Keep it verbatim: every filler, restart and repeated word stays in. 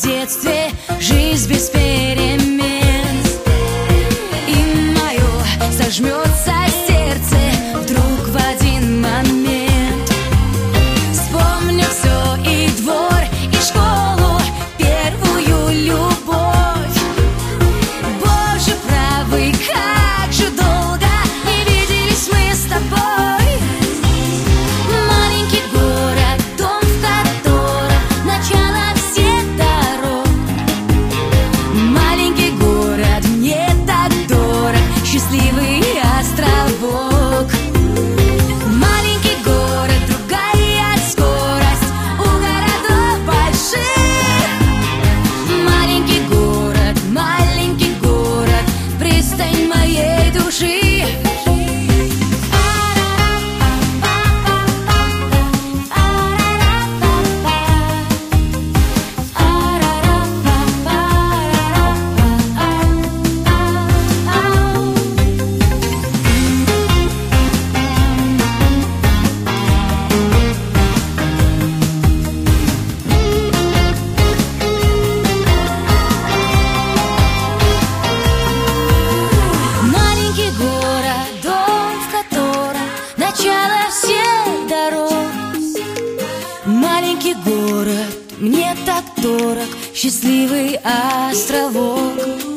детстве жизнь без перемен. И мое сожмется сердце вдруг в один момент. Вспомню все, и двор, и школу, первую любовь. Боже правый, как же долго не виделись мы с тобой. Маленький город, дом, в котором начало всех дорог. Маленький город, мне так дорог, счастливый островок. Маленький город, другая скорость у городов больших. Маленький город, маленький город, пристань моей души. Маленький город, дом, в котором начало всех дорог. Маленький город, мне так дорог, счастливый островок.